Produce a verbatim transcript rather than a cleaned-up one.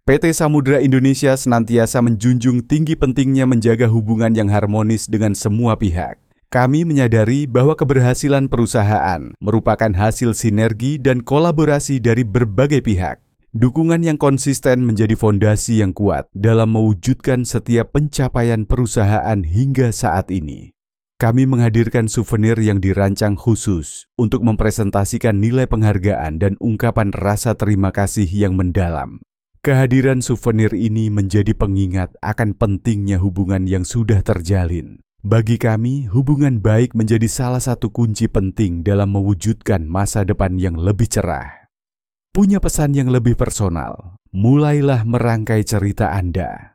P T Samudra Indonesia senantiasa menjunjung tinggi pentingnya menjaga hubungan yang harmonis dengan semua pihak. Kami menyadari bahwa keberhasilan perusahaan merupakan hasil sinergi dan kolaborasi dari berbagai pihak. Dukungan yang konsisten menjadi fondasi yang kuat dalam mewujudkan setiap pencapaian perusahaan hingga saat ini. Kami menghadirkan souvenir yang dirancang khusus untuk mempresentasikan nilai penghargaan dan ungkapan rasa terima kasih yang mendalam. Kehadiran souvenir ini menjadi pengingat akan pentingnya hubungan yang sudah terjalin. Bagi kami, hubungan baik menjadi salah satu kunci penting dalam mewujudkan masa depan yang lebih cerah. Punya pesan yang lebih personal, mulailah merangkai cerita Anda.